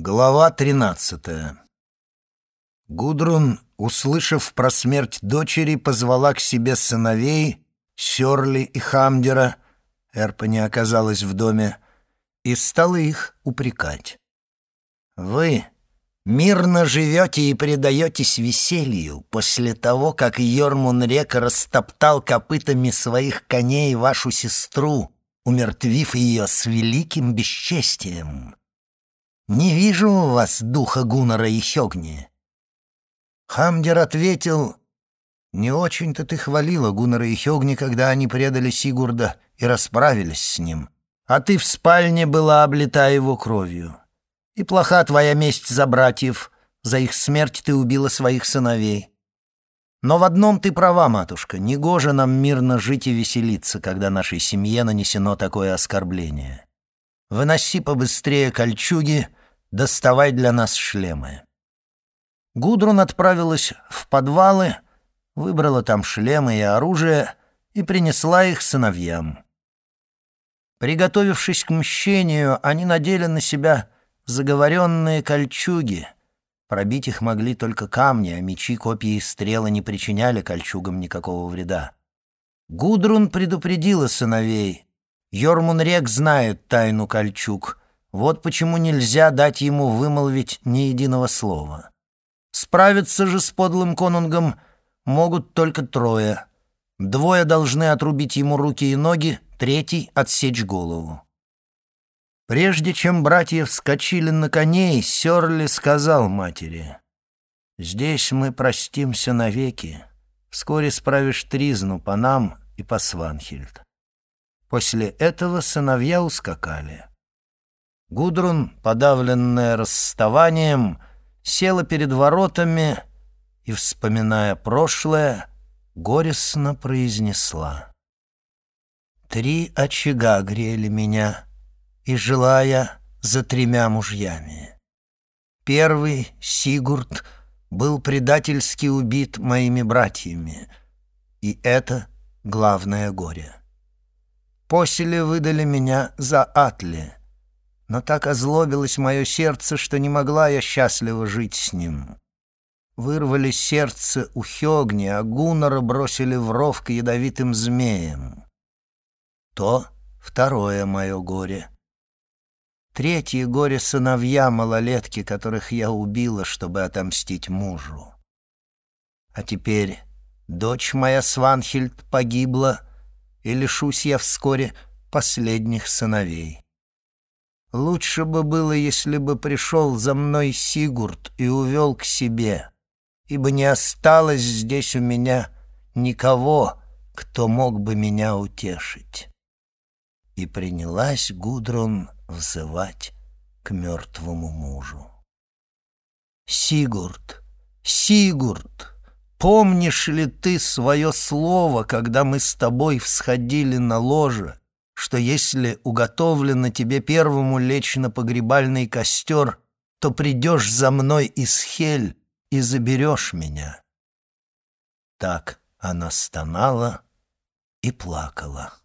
Глава 13. Гудрун, услышав про смерть дочери, позвала к себе сыновей Сёрли и Хамдера, Эрпа не оказалась в доме, и стала их упрекать. «Вы мирно живете и предаетесь веселью после того, как Йормунрек растоптал копытами своих коней вашу сестру, умертвив ее с великим бесчестием. Не вижу у вас духа Гуннара и Хёгни». Хамдер ответил: «Не очень-то ты хвалила Гуннара и Хёгни, когда они предали Сигурда и расправились с ним, а ты в спальне была облита его кровью. И плоха твоя месть за братьев, за их смерть ты убила своих сыновей. Но в одном ты права, матушка, негоже нам мирно жить и веселиться, когда нашей семье нанесено такое оскорбление. Выноси побыстрее кольчуги, доставай для нас шлемы». Гудрун отправилась в подвалы, выбрала там шлемы и оружие и принесла их сыновьям. Приготовившись к мщению, они надели на себя заговоренные кольчуги. Пробить их могли только камни, а мечи, копья и стрелы не причиняли кольчугам никакого вреда. Гудрун предупредила сыновей: Йормунрек знает тайну кольчуг, вот почему нельзя дать ему вымолвить ни единого слова. Справиться же с подлым конунгом могут только трое. Двое должны отрубить ему руки и ноги, третий — отсечь голову. Прежде чем братья вскочили на коней, Сёрли сказал матери: «Здесь мы простимся навеки. Вскоре справишь тризну по нам и по Сванхильд». После этого сыновья ускакали. Гудрун, подавленная расставанием, села перед воротами и, вспоминая прошлое, горестно произнесла: «3 очага грели меня, и жила я за 3 мужьями. Первый, Сигурд, был предательски убит моими братьями, и это главное горе. После выдали меня за Атле, но так озлобилось мое сердце, что не могла я счастливо жить с ним. Вырвали сердце у Хёгни, а Гуннара бросили в ров к ядовитым змеям. То второе мое горе. Третье горе — сыновья малолетки, которых я убила, чтобы отомстить мужу. А теперь дочь моя Сванхильд погибла, и лишусь я вскоре последних сыновей. Лучше бы было, если бы пришел за мной Сигурд и увел к себе, ибо не осталось здесь у меня никого, кто мог бы меня утешить». И принялась Гудрун взывать к мертвому мужу. «Сигурд, Сигурд, помнишь ли ты свое слово, когда мы с тобой всходили на ложе, что если уготовлено тебе первому лечь на погребальный костер, то придешь за мной из Хель и заберешь меня?» Так она стонала и плакала.